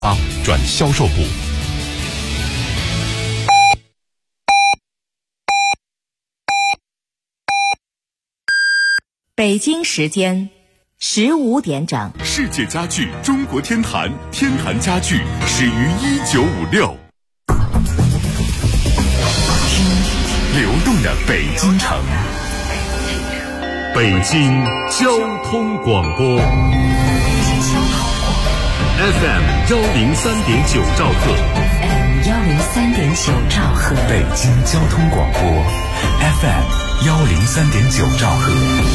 转销售部。 北京时间15点整。 世界家具中国天坛，天坛家具始于1956。听流动的北京城，北京交通广播 FM 103.9兆赫， FM 103.9兆赫， 北京交通广播 FM 103.9兆赫。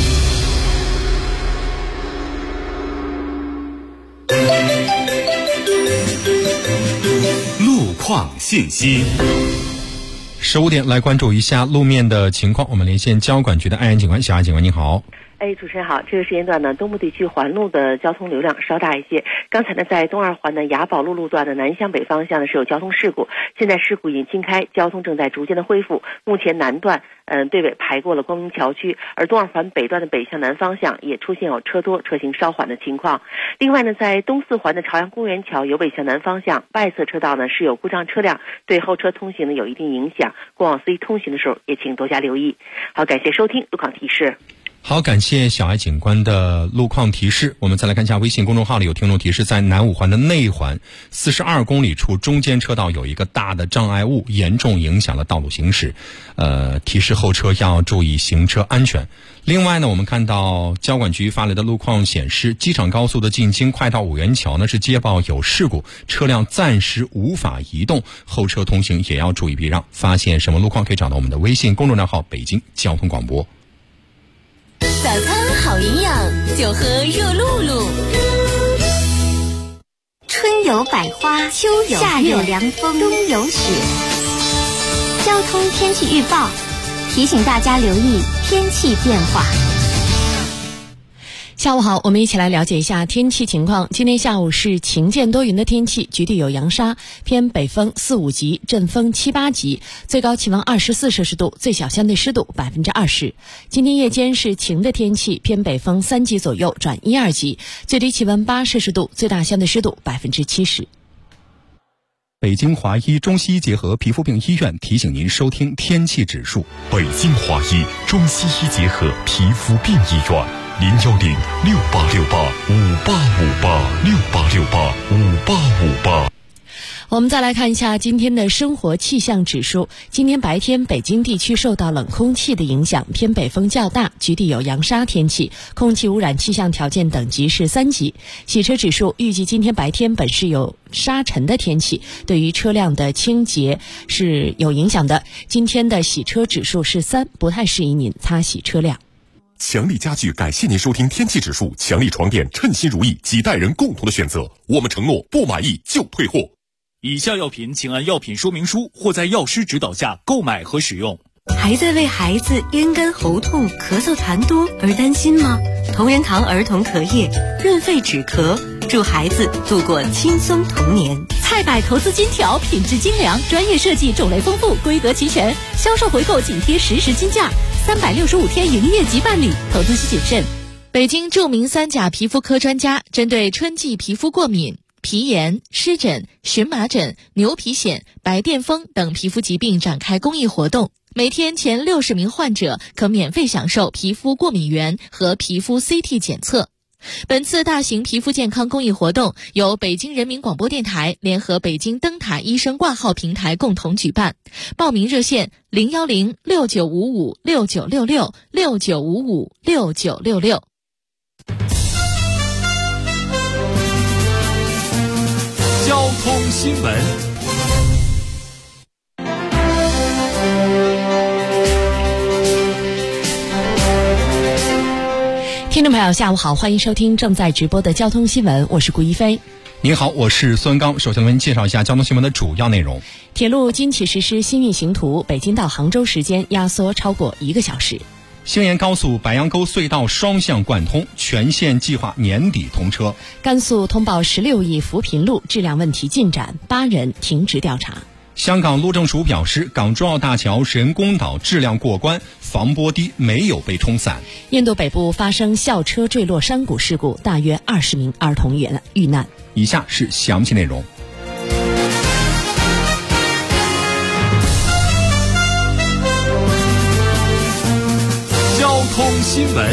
路况信息。 15点来关注一下路面的情况，我们连线交管局的安然警官，小安警官您好。 主持人好，这个时间段呢，东部地区环路的交通流量稍大一些。刚才呢，在东二环的雅宝路路段的南向北方向呢是有交通事故，现在事故已经清开，交通正在逐渐的恢复。目前南段队尾排过了光明桥区，而东二环北段的北向南方向也出现有车多车行稍缓的情况。另外呢，在东四环的朝阳公园桥由北向南方向外侧车道呢是有故障车辆，对后车通行呢有一定影响，过往司机通行的时候也请多加留意。好，感谢收听路况提示。 好，感谢小爱警官的路况提示。我们再来看一下微信公众号里有听众提示，在南五环的内环42公里处中间车道有一个大的障碍物，严重影响了道路行驶，提示后车要注意行车安全。另外呢，我们看到交管局发来的路况显示，机场高速的进京快到五元桥呢是接报有事故，车辆暂时无法移动，后车通行也要注意避让。发现什么路况可以找到我们的微信公众账号北京交通广播。 早餐好营养，就喝热露露。 春有百花，秋有夏有凉风，冬有雪。交通天气预报提醒大家留意天气变化。 下午好，我们一起来了解一下天气情况。今天下午是晴间多云的天气，局地有扬沙，偏北风4、5级，阵风7、8级，最高气温24摄氏度，最小相对湿度20%。今天夜间是晴的天气，偏北风3级左右转1、2级，最低气温8摄氏度，最大相对湿度70%。 北京华医中西医结合皮肤病医院提醒您收听天气指数。 北京华医中西医结合皮肤病医院，010-6868-5858，6868-5858。 我们再来看一下今天的生活气象指数。今天白天北京地区受到冷空气的影响，偏北风较大，局地有扬沙天气，空气污染气象条件等级是3级。洗车指数预计今天白天本是有沙尘的天气，对于车辆的清洁是有影响的。今天的洗车指数是3，不太适宜您擦洗车辆。 强力家具感谢您收听天气指数，强力床垫称心如意，几代人共同的选择，我们承诺不满意就退货。 以下药品请按药品说明书或在药师指导下购买和使用。 还在为孩子咽干喉痛、咳嗽痰多而担心吗？同仁堂儿童壳业润肺止咳，祝孩子度过轻松童年。 菜百投资金条，品质精良，专业设计，种类丰富，规格齐全，销售回购紧贴实时均价，365天营业即办理，投资需谨慎。 北京著名3甲皮肤科专家针对春季皮肤过敏、皮炎、湿疹、荨麻疹、牛皮癣、白癜风等皮肤疾病展开公益活动，每天前60名患者可免费享受皮肤过敏原和皮肤 CT 检测。本次大型皮肤健康公益活动由北京人民广播电台联合北京灯塔医生挂号平台共同举办，报名热线010-6955-6966，6955-6966。 交通新闻。 听众朋友下午好，欢迎收听正在直播的交通新闻，我是顾一飞。 您好，我是孙刚。首先为您介绍一下交通新闻的主要内容。 铁路今起实施新运行图，北京到杭州时间压缩超过1个小时。 兴延高速白杨沟隧道双向贯通，全线计划年底通车。 甘肃通报16亿扶贫路质量问题进展，8人停职调查。 香港路政署表示，港珠澳大桥人工岛质量过关，防波堤没有被冲散。 印度北部发生校车坠落山谷事故，大约20名儿童遇难。 以下是详细内容。 通新闻。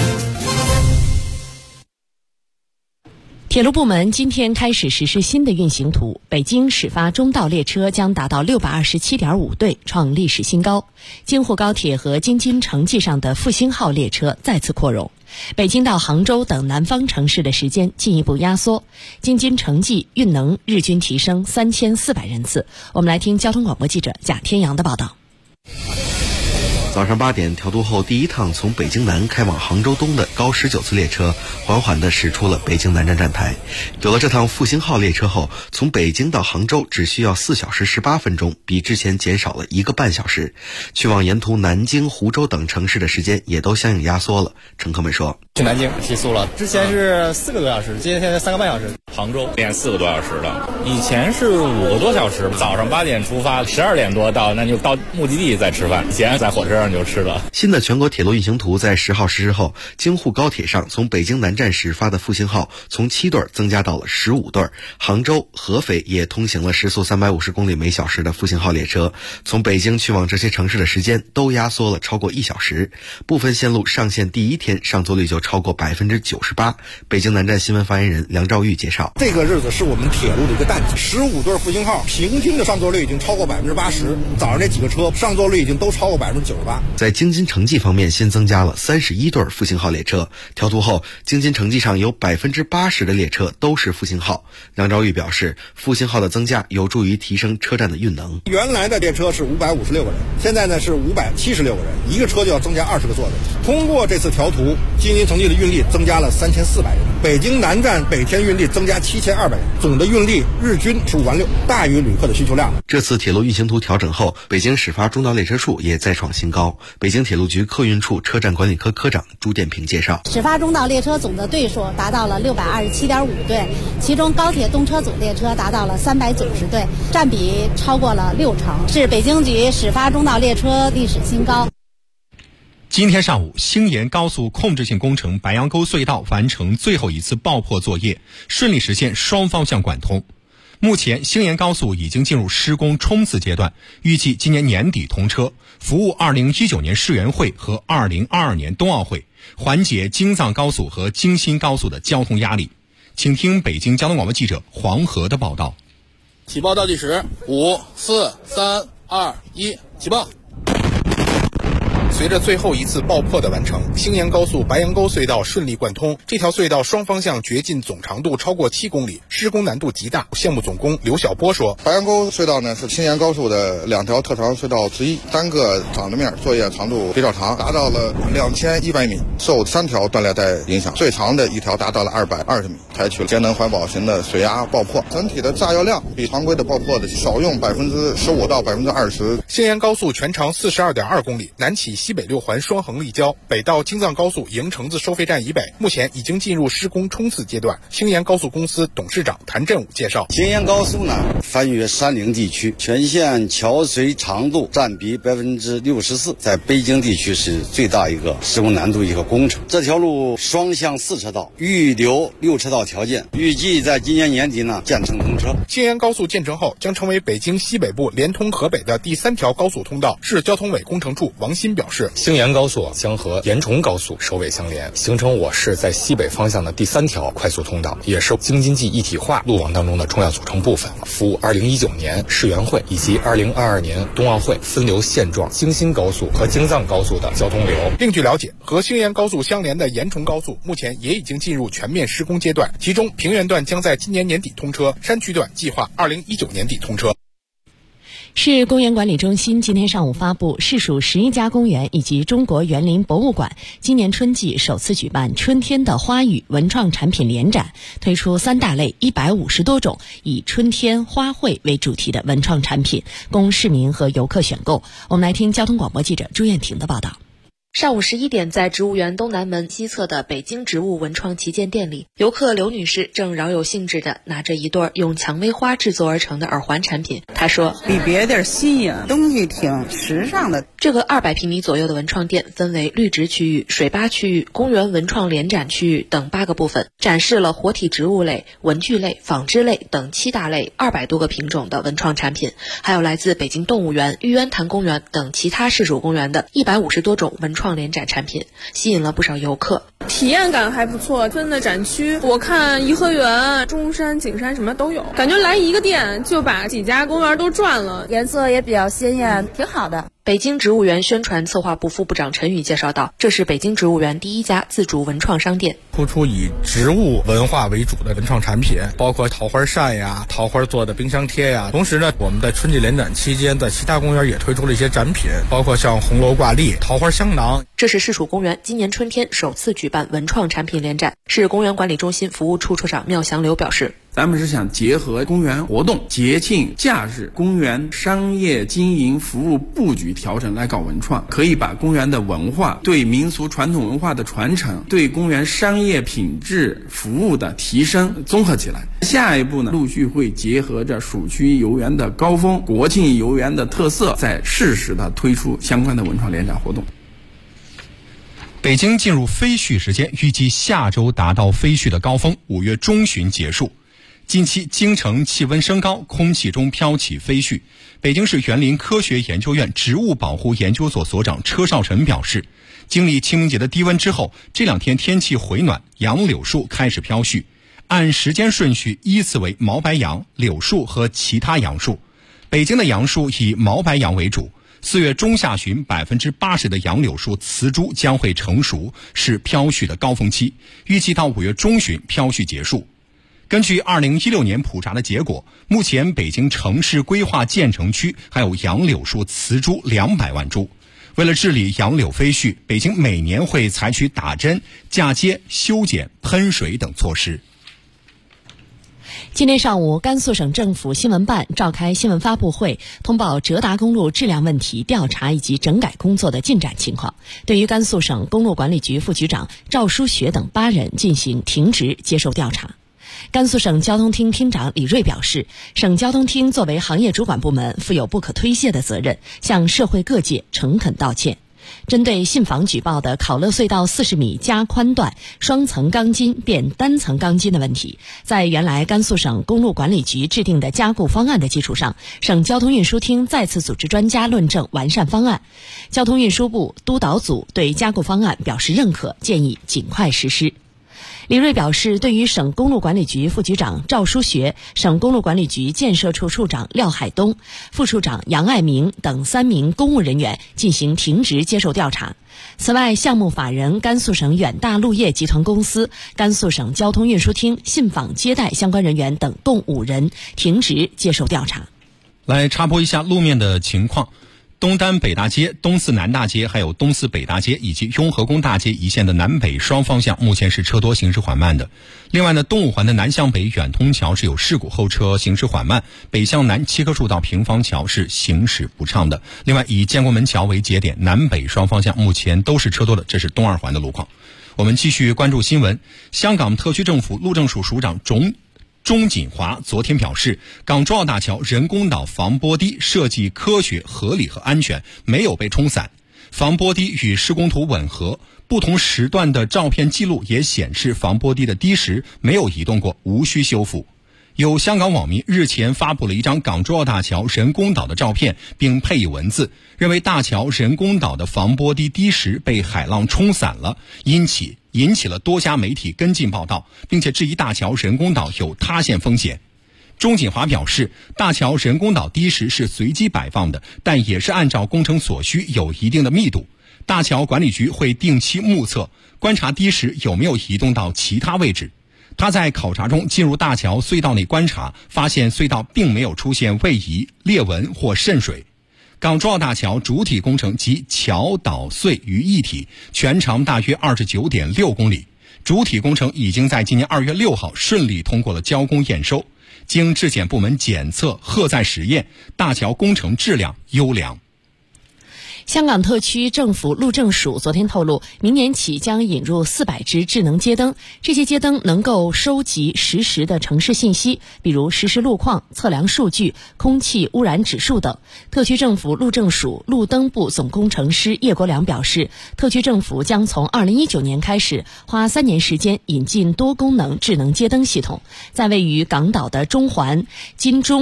铁路部门今天开始实施新的运行图，北京始发中道列车将达到627.5对，创历史新高。京沪高铁和京津城际上的复兴号列车再次扩容，北京到杭州等南方城市的时间进一步压缩，京津城际运能日均提升3400人次。我们来听交通广播记者贾天阳的报道。 早上8点调度后，第一趟从北京南开往杭州东的高19次列车缓缓地驶出了北京南站站台。有了这趟复兴号列车后，从北京到杭州只需要4小时18分钟，比之前减少了1个半小时。去往沿途南京、湖州等城市的时间也都相应压缩了。乘客们说， 去南京提速了，之前是4个多小时，今天现在3个半小时。 杭州练4个多小时了，以前是5个多小时，早上8点出发，12点多到，那就到目的地再吃饭，以前在火车上就吃了。 新的全国铁路运行图在10号实施后，京沪高铁上从北京南站始发的复兴号从7对增加到了15对，杭州、合肥也通行了时速350公里每小时的复兴号列车，从北京去往这些城市的时间都压缩了超过1小时。部分线路上线第一天上座率就超过98%。北京南站新闻发言人梁兆玉介绍， 这个日子是我们铁路的一个淡季，15对复兴号平均的上座率已经超过80%，早上这几个车上座率已经都超过98%。 在京津城际方面，新增加了31对复兴号列车，调度后，京津城际上有80%的列车都是复兴号。梁兆玉表示，复兴号的增加有助于提升车站的运能。 原来的列车是556个人，现在呢是576个人，一个车就要增加20个座位。通过这次调图，京津城际的运力增加了3400人，北京南站北天运力增加7200人，总的运力日均15万6，大于旅客的需求量。 这次铁路运行图调整后，北京始发中道列车数也再创新高。北京铁路局客运处车站管理科科长朱殿平介绍， 始发中道列车总的对数达到了627.5对，其中高铁动车组列车达到了390对，占比超过了60%，是北京局始发中道列车历史新高。 今天上午，兴延高速控制性工程白杨沟隧道完成最后一次爆破作业，顺利实现双方向管通。目前，兴延高速已经进入施工冲刺阶段，预计今年年底通车，服务2019年世园会和2022年冬奥会，缓解京藏高速和京新高速的交通压力。请听北京交通广播记者黄河的报道。 起爆倒计时，5、4、3、2、1，起爆。 随着最后一次爆破的完成，兴延高速白杨沟隧道顺利贯通。这条隧道双方向掘进总长度超过7公里，施工难度极大。项目总工刘晓波说， 白杨沟隧道呢是兴延高速的2条特长隧道之一，单个长的面作业长度比较长，达到了2100米，受3条断裂带影响，最长的一条达到了220米，采取了节能环保型的水压爆破，整体的炸药量比常规的爆破的少用15%到20%。 兴延高速全长42.2公里，南起西北6环双横立交，北到京藏高速营城子收费站以北，目前已经进入施工冲刺阶段。兴延高速公司董事长谭振武介绍， 兴延高速呢翻越山岭地区，全线桥隧长度占比64%，在北京地区是最大一个施工难度一个工程。这条路双向4车道，预留6车道条件，预计在今年年底呢建成通车。 兴延高速建成后，将成为北京西北部连通河北的第3条高速通道。市交通委工程处王鑫表示， 兴延高速将和延崇高速首尾相连，形成我市在西北方向的第3条快速通道，也是京津冀一体化路网当中的重要组成部分，服务2019年世园会以及2022年冬奥会分流现状京新高速和京藏高速的交通流。 另据了解，和兴延高速相连的延崇高速目前也已经进入全面施工阶段，其中平原段将在今年年底通车，山区段计划2019年底通车。 市公园管理中心今天上午发布，市属11家公园以及中国园林博物馆今年春季首次举办春天的花卉文创产品联展，推出3大类150多种以春天花卉为主题的文创产品，供市民和游客选购。我们来听交通广播记者朱艳婷的报道。 上午11点，在植物园东南门西侧的北京植物文创旗舰店里，游客刘女士正饶有兴致地拿着一对用蔷薇花制作而成的耳环产品。她说， 里边点新颖，东西挺时尚的。 这个200平米左右的文创店分为绿植区域、水吧区域、公园文创联展区域等8个部分，展示了活体植物类、文具类、纺织类等7大类200多个品种的文创产品，还有来自北京动物园、玉渊潭公园等其他市属公园的150多种文创创联展产品，吸引了不少游客。 体验感还不错，分的展区我看颐和园、中山、景山什么都有，感觉来一个店就把几家公园都转了， 颜色也比较鲜艳，挺好的。 北京植物园宣传策划部副部长陈宇介绍到，这是北京植物园第一家自主文创商店， 突出以植物文化为主的文创产品，包括桃花扇呀、桃花做的冰箱贴呀。同时呢，我们在春季联展期间，在其他公园也推出了一些展品，包括像红楼挂历、桃花香囊。 这是市属公园今年春天首次举办文创产品联展。市公园管理中心服务处处长缪祥流表示， 咱们是想结合公园活动、节庆、假日、公园商业经营服务布局调整来搞文创，可以把公园的文化、对民俗传统文化的传承、对公园商业品质服务的提升综合起来。下一步呢，陆续会结合着暑期游园的高峰、国庆游园的特色，再适时的推出相关的文创联展活动。 北京进入飞絮时间，预计下周达到飞絮的高峰，5月中旬结束。近期京城气温升高，空气中飘起飞絮。北京市园林科学研究院植物保护研究所所长车少臣表示，经历清明节的低温之后，这2天天气回暖，杨柳树开始飘絮。按时间顺序依次为毛白杨、柳树和其他杨树。北京的杨树以毛白杨为主。4月中下旬，80%的杨柳树雌株将会成熟，是飘絮的高峰期。预计到5月中旬，飘絮结束。根据2016年普查的结果，目前北京城市规划建成区还有杨柳树雌株200万株。为了治理杨柳飞絮，北京每年会采取打针、嫁接、修剪、喷水等措施。 今天上午，甘肃省政府新闻办召开新闻发布会，通报浙达公路质量问题调查以及整改工作的进展情况。对于甘肃省公路管理局副局长赵书学等8人进行停职接受调查。甘肃省交通厅厅长李锐表示，省交通厅作为行业主管部门，负有不可推卸的责任，向社会各界诚恳道歉。针对信访举报的考乐隧道40米加宽段双层钢筋变单层钢筋的问题，在原来甘肃省公路管理局制定的加固方案的基础上，省交通运输厅再次组织专家论证完善方案。交通运输部督导组对加固方案表示认可，建议尽快实施。李锐表示，对于省公路管理局副局长赵书学、省公路管理局建设处处长廖海东、副处长杨爱明等3名公务人员进行停职接受调查。此外，项目法人甘肃省远大路业集团公司、甘肃省交通运输厅信访接待相关人员等共5人停职接受调查。 来插播一下路面的情况。东单北大街、东四南大街还有东四北大街以及雍和宫大街一线的南北双方向目前是车多行驶缓慢的。另外呢，东五环的南向北远通桥是有事故，后车行驶缓慢，北向南7棵树到平房桥是行驶不畅的。另外，以建国门桥为节点，南北双方向目前都是车多的，这是东二环的路况。我们继续关注新闻。香港特区政府路政署署长钟锦华昨天表示，港珠澳大桥人工岛防波堤设计科学、合理和安全，没有被冲散。防波堤与施工图吻合，不同时段的照片记录也显示防波堤的堤石没有移动过，无需修复。有香港网民日前发布了一张港珠澳大桥人工岛的照片，并配以文字，认为大桥人工岛的防波堤堤石被海浪冲散了，引起了多家媒体跟进报道，并且质疑大桥人工岛有塌陷风险。钟锦华表示，大桥人工岛堤石是随机摆放的，但也是按照工程所需，有一定的密度。大桥管理局会定期目测，观察堤石有没有移动到其他位置。他在考察中进入大桥隧道内观察，发现隧道并没有出现位移、裂纹或渗水。港珠澳大桥主体工程及桥岛隧于一体，全长大约29.6公里。主体工程已经在今年2月6号顺利通过了交工验收，经质检部门检测、荷载实验，大桥工程质量优良。 香港特区政府路政署昨天透露，明年起将引入400只智能街灯，这些街灯能够收集实时的城市信息，比如实时路况、测量数据、空气污染指数等。特区政府路政署路灯部总工程师叶国良表示，特区政府将从2019年开始，花3年时间引进多功能智能街灯系统，在位于港岛的中环、金钟、